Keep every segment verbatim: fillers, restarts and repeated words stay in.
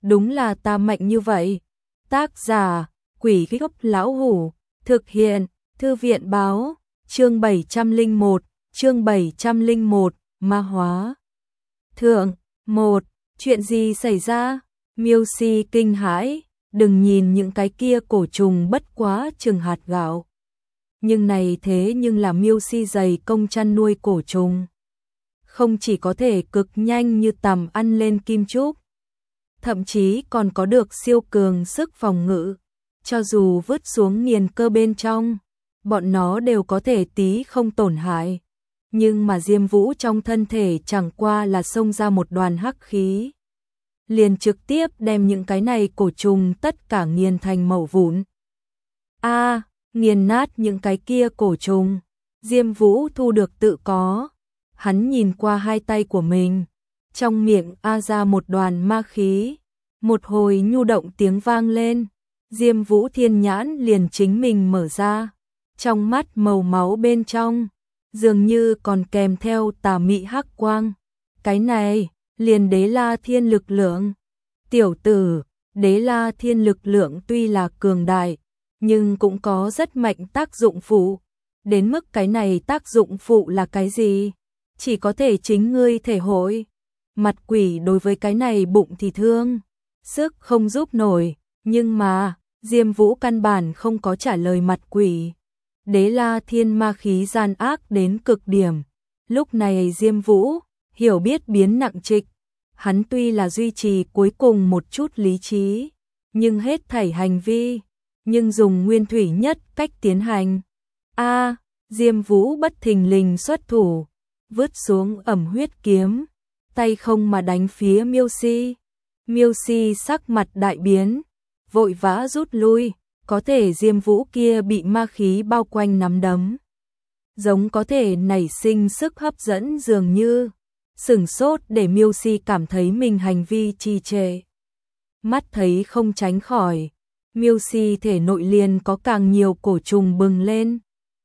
đúng là ta mạnh như vậy. Tác giả, Quỷ Gốc Lão Hủ, thực hiện, Thư viện báo, chương bảy trăm lẻ một, chương bảy trăm lẻ một, ma hóa. Thượng, một, chuyện gì xảy ra? Miêu Si kinh hãi, đừng nhìn những cái kia cổ trùng bất quá chừng hạt gạo. Nhưng này thế nhưng là Miêu Si dày công chăn nuôi cổ trùng. Không chỉ có thể cực nhanh như tằm ăn lên kim chúc, thậm chí còn có được siêu cường sức phòng ngự. Cho dù vứt xuống nghiền cơ bên trong, bọn nó đều có thể tí không tổn hại. Nhưng mà Diêm Vũ trong thân thể chẳng qua là xông ra một đoàn hắc khí, liền trực tiếp đem những cái này cổ trùng tất cả nghiền thành mẩu vụn. A, nghiền nát những cái kia cổ trùng. Diêm Vũ thu được tự có. Hắn nhìn qua hai tay của mình, trong miệng a ra một đoàn ma khí, một hồi nhu động tiếng vang lên. Diêm Vũ thiên nhãn liền chính mình mở ra, trong mắt màu máu bên trong dường như còn kèm theo tà mị hắc quang. Cái này, liền Đế La Thiên lực lượng. Tiểu tử, Đế La Thiên lực lượng tuy là cường đại, nhưng cũng có rất mạnh tác dụng phụ. Đến mức cái này tác dụng phụ là cái gì? Chỉ có thể chính ngươi thể hội. Mặt quỷ đối với cái này bụng thì thương, sức không giúp nổi, nhưng mà Diêm Vũ căn bản không có trả lời mặt quỷ. Đế La Thiên ma khí gian ác đến cực điểm. Lúc này Diêm Vũ hiểu biết biến nặng trịch. Hắn tuy là duy trì cuối cùng một chút lý trí, nhưng hết thảy hành vi, nhưng dùng nguyên thủy nhất cách tiến hành. A, Diêm Vũ bất thình lình xuất thủ, vứt xuống ẩm huyết kiếm, tay không mà đánh phía Miêu Si. Miêu Si sắc mặt đại biến, vội vã rút lui. Có thể Diêm Vũ kia bị ma khí bao quanh nắm đấm, giống có thể nảy sinh sức hấp dẫn dường như. Sửng sốt để Miêu Si cảm thấy mình hành vi trì trệ. Mắt thấy không tránh khỏi, Miêu Si thể nội liền có càng nhiều cổ trùng bừng lên,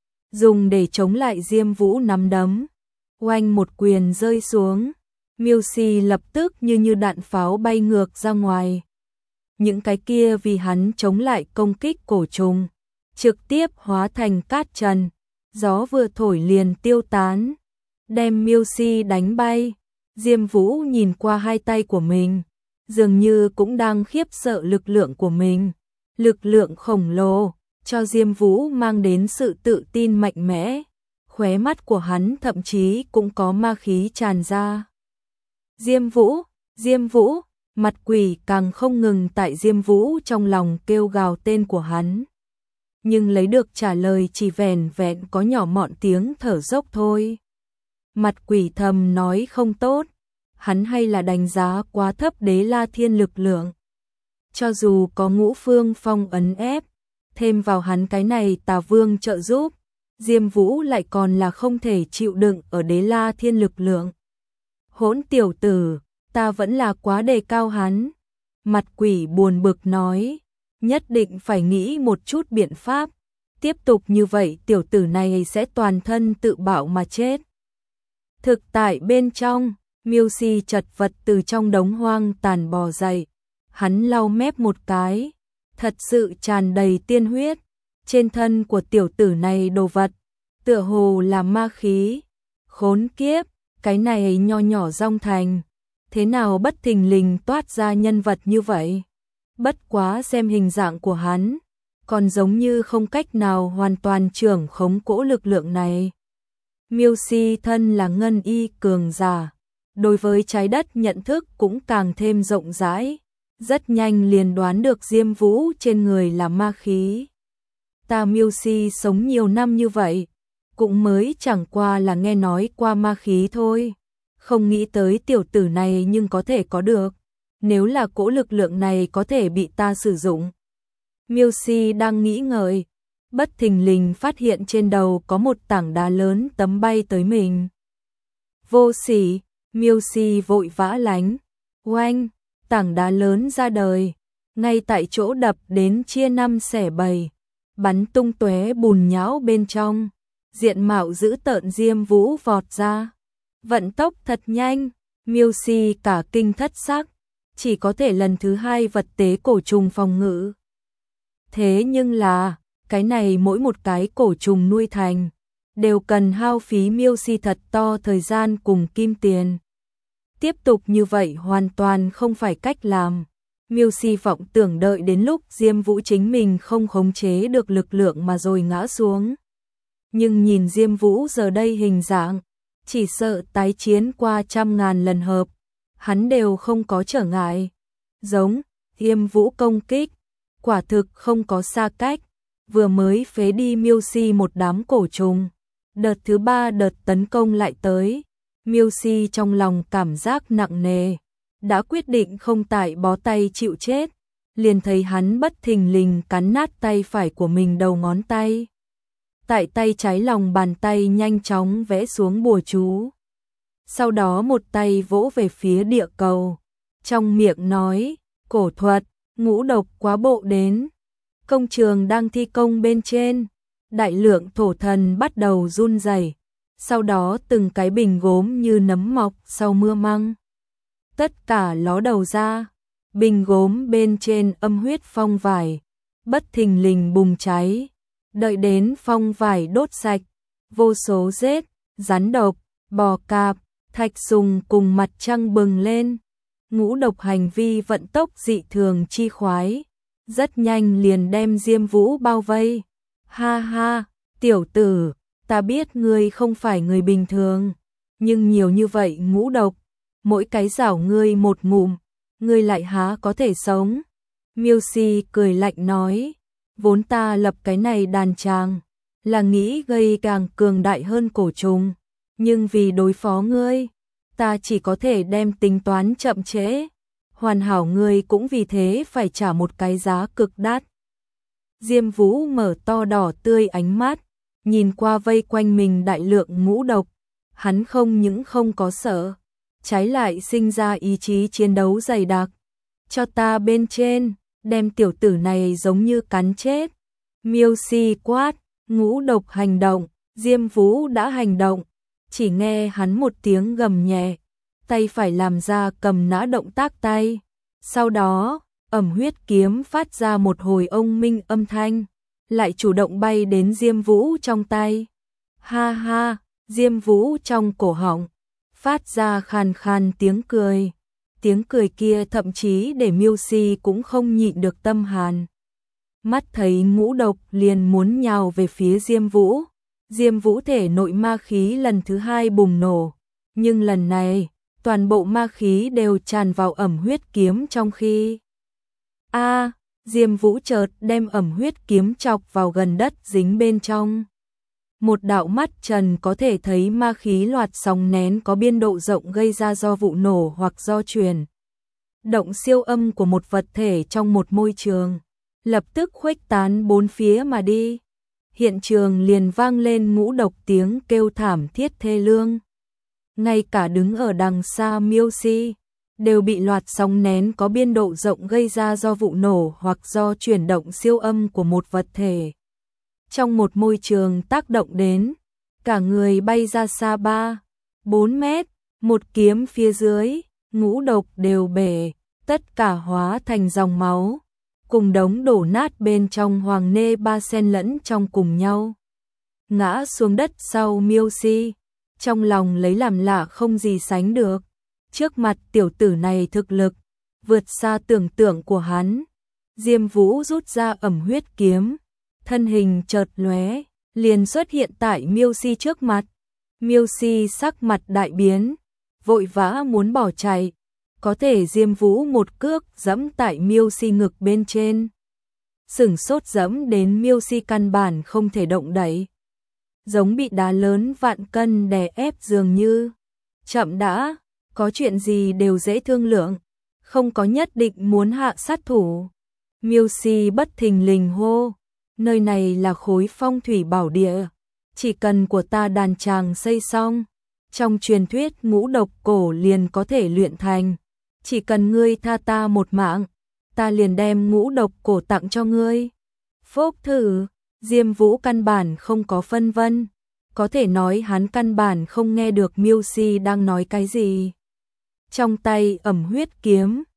dùng để chống lại Diêm Vũ nắm đấm. Oanh một quyền rơi xuống, Miêu Si lập tức như như đạn pháo bay ngược ra ngoài. Những cái kia vì hắn chống lại công kích cổ trùng, trực tiếp hóa thành cát trần, gió vừa thổi liền tiêu tán, đem Miêu Si đánh bay. Diêm Vũ nhìn qua hai tay của mình, dường như cũng đang khiếp sợ lực lượng của mình. Lực lượng khổng lồ, cho Diêm Vũ mang đến sự tự tin mạnh mẽ, khóe mắt của hắn thậm chí cũng có ma khí tràn ra. Diêm Vũ, Diêm Vũ, mặt quỷ càng không ngừng tại Diêm Vũ trong lòng kêu gào tên của hắn. Nhưng lấy được trả lời chỉ vẻn vẹn có nhỏ mọn tiếng thở dốc thôi. Mặt quỷ thầm nói không tốt, hắn hay là đánh giá quá thấp Đế La Thiên lực lượng. Cho dù có Ngũ Phương Phong ấn ép, thêm vào hắn cái này Tà Vương trợ giúp, Diêm Vũ lại còn là không thể chịu đựng ở Đế La Thiên lực lượng. Hỗn tiểu tử, ta vẫn là quá đề cao hắn. Mặt quỷ buồn bực nói, nhất định phải nghĩ một chút biện pháp. Tiếp tục như vậy tiểu tử này sẽ toàn thân tự bạo mà chết. Thực tại bên trong, Miêu Si chật vật từ trong đống hoang tàn bò dậy. Hắn lau mép một cái, thật sự tràn đầy tiên huyết. Trên thân của tiểu tử này đồ vật, tựa hồ là ma khí. Khốn kiếp, cái này nho nhỏ Dong Thành, thế nào bất thình lình toát ra nhân vật như vậy? Bất quá xem hình dạng của hắn, còn giống như không cách nào hoàn toàn trưởng khống cỗ lực lượng này. Miêu Si thân là ngân y cường giả, đối với trái đất nhận thức cũng càng thêm rộng rãi, rất nhanh liền đoán được Diêm Vũ trên người là ma khí. Ta Miêu Si sống nhiều năm như vậy, cũng mới chẳng qua là nghe nói qua ma khí thôi, không nghĩ tới tiểu tử này nhưng có thể có được. Nếu là cỗ lực lượng này có thể bị ta sử dụng. Miêu Si đang nghĩ ngợi, bất thình lình phát hiện trên đầu có một tảng đá lớn tấm bay tới mình. Vô sỉ, Miêu Si vội vã lánh. Oanh, tảng đá lớn ra đời, ngay tại chỗ đập đến chia năm xẻ bảy, bắn tung tóe bùn nhão bên trong. Diện mạo dữ tợn Diêm Vũ vọt ra, vận tốc thật nhanh. Miêu Si cả kinh thất sắc, chỉ có thể lần thứ hai vật tế cổ trùng phòng ngự. Thế nhưng là, cái này mỗi một cái cổ trùng nuôi thành, đều cần hao phí miêu si thật to thời gian cùng kim tiền. Tiếp tục như vậy hoàn toàn không phải cách làm. Miêu si vọng tưởng đợi đến lúc Diêm Vũ chính mình không khống chế được lực lượng mà rồi ngã xuống. Nhưng nhìn Diêm Vũ giờ đây hình dạng, chỉ sợ tái chiến qua trăm ngàn lần hợp, hắn đều không có trở ngại. Giống, Diêm Vũ công kích, quả thực không có xa cách, vừa mới phế đi miêu si một đám cổ trùng. Đợt thứ ba đợt tấn công lại tới, miêu si trong lòng cảm giác nặng nề, đã quyết định không tại bó tay chịu chết, liền thấy hắn bất thình lình cắn nát tay phải của mình đầu ngón tay. Tại tay trái lòng bàn tay nhanh chóng vẽ xuống bùa chú. Sau đó một tay vỗ về phía địa cầu, trong miệng nói, cổ thuật, ngũ độc quá bộ đến. Công trường đang thi công bên trên, đại lượng thổ thần bắt đầu run rẩy, sau đó từng cái bình gốm như nấm mọc sau mưa măng. Tất cả ló đầu ra, bình gốm bên trên âm huyết phong vải, bất thình lình bùng cháy, đợi đến phong vải đốt sạch, vô số rết, rắn độc, bò cạp, thạch sùng cùng mặt trăng bừng lên. Ngũ độc hành vi vận tốc dị thường chi khoái, rất nhanh liền đem Diêm Vũ bao vây. Ha ha, tiểu tử, ta biết ngươi không phải người bình thường, nhưng nhiều như vậy ngũ độc, mỗi cái rảo ngươi một ngụm, ngươi lại há có thể sống. Miêu si cười lạnh nói, vốn ta lập cái này đàn tràng, là nghĩ gây càng cường đại hơn cổ trùng, nhưng vì đối phó ngươi, ta chỉ có thể đem tính toán chậm trễ, hoàn hảo ngươi cũng vì thế phải trả một cái giá cực đắt. Diêm Vũ mở to đỏ tươi ánh mắt, nhìn qua vây quanh mình đại lượng ngũ độc, hắn không những không có sợ, trái lại sinh ra ý chí chiến đấu dày đặc. Cho ta bên trên, đem tiểu tử này giống như cắn chết. Miêu si quát, ngũ độc hành động, Diêm Vũ đã hành động, chỉ nghe hắn một tiếng gầm nhẹ, tay phải làm ra cầm nã động tác tay. Sau đó, ẩm huyết kiếm phát ra một hồi ông minh âm thanh, lại chủ động bay đến Diêm Vũ trong tay. Ha ha, Diêm Vũ trong cổ họng phát ra khàn khàn tiếng cười. Tiếng cười kia thậm chí để miêu si cũng không nhịn được tâm hàn. Mắt thấy ngũ độc liền muốn nhào về phía Diêm Vũ. Diêm Vũ thể nội ma khí lần thứ hai bùng nổ. Nhưng lần này, toàn bộ ma khí đều tràn vào ẩm huyết kiếm trong khi. A, Diêm Vũ chợt đem ẩm huyết kiếm chọc vào gần đất dính bên trong. Một đạo mắt trần có thể thấy ma khí loạt sóng nén có biên độ rộng gây ra do vụ nổ hoặc do truyền động siêu âm của một vật thể trong một môi trường, lập tức khuếch tán bốn phía mà đi. Hiện trường liền vang lên ngũ độc tiếng kêu thảm thiết thê lương. Ngay cả đứng ở đằng xa miêu si, đều bị loạt sóng nén có biên độ rộng gây ra do vụ nổ hoặc do chuyển động siêu âm của một vật thể trong một môi trường tác động đến, cả người bay ra xa ba, bốn mét, một kiếm phía dưới, ngũ độc đều bể, tất cả hóa thành dòng máu, cùng đống đổ nát bên trong hoàng nê ba sen lẫn trong cùng nhau. Ngã xuống đất sau miêu si, trong lòng lấy làm lạ không gì sánh được, trước mặt tiểu tử này thực lực, vượt xa tưởng tượng của hắn. Diêm Vũ rút ra ẩm huyết kiếm, thân hình chợt lóe, liền xuất hiện tại miêu si trước mặt. Miêu si sắc mặt đại biến, vội vã muốn bỏ chạy, có thể Diêm Vũ một cước giẫm tại miêu si ngực bên trên. Sửng sốt giẫm đến miêu si căn bản không thể động đậy, giống bị đá lớn vạn cân đè ép dường như. Chậm đã, có chuyện gì đều dễ thương lượng, không có nhất định muốn hạ sát thủ. Miêu si bất thình lình hô, nơi này là khối phong thủy bảo địa, chỉ cần của ta đàn tràng xây xong, trong truyền thuyết ngũ độc cổ liền có thể luyện thành, chỉ cần ngươi tha ta một mạng, ta liền đem ngũ độc cổ tặng cho ngươi. Phốc thử, Diêm Vũ căn bản không có phân vân, có thể nói hắn căn bản không nghe được miêu si đang nói cái gì. Trong tay ẩm huyết kiếm,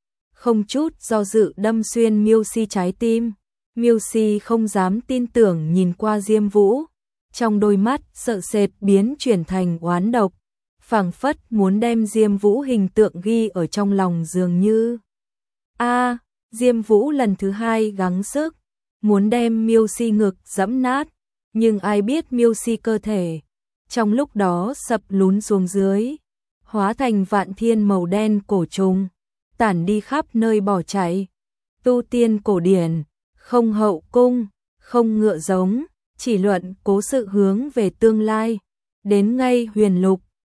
không chút do dự đâm xuyên Miêu Si trái tim. Miêu Si không dám tin tưởng nhìn qua Diêm Vũ, trong đôi mắt sợ sệt biến chuyển thành oán độc, phảng phất muốn đem Diêm Vũ hình tượng ghi ở trong lòng dường như. A, Diêm Vũ lần thứ hai gắng sức, muốn đem Miêu Si ngực giẫm nát, nhưng ai biết Miêu Si cơ thể trong lúc đó sập lún xuống dưới, hóa thành vạn thiên màu đen cổ trùng, tản đi khắp nơi bỏ chạy. Tu tiên cổ điển, không hậu cung, không ngựa giống, chỉ luận cố sự hướng về tương lai, đến ngay huyền lục,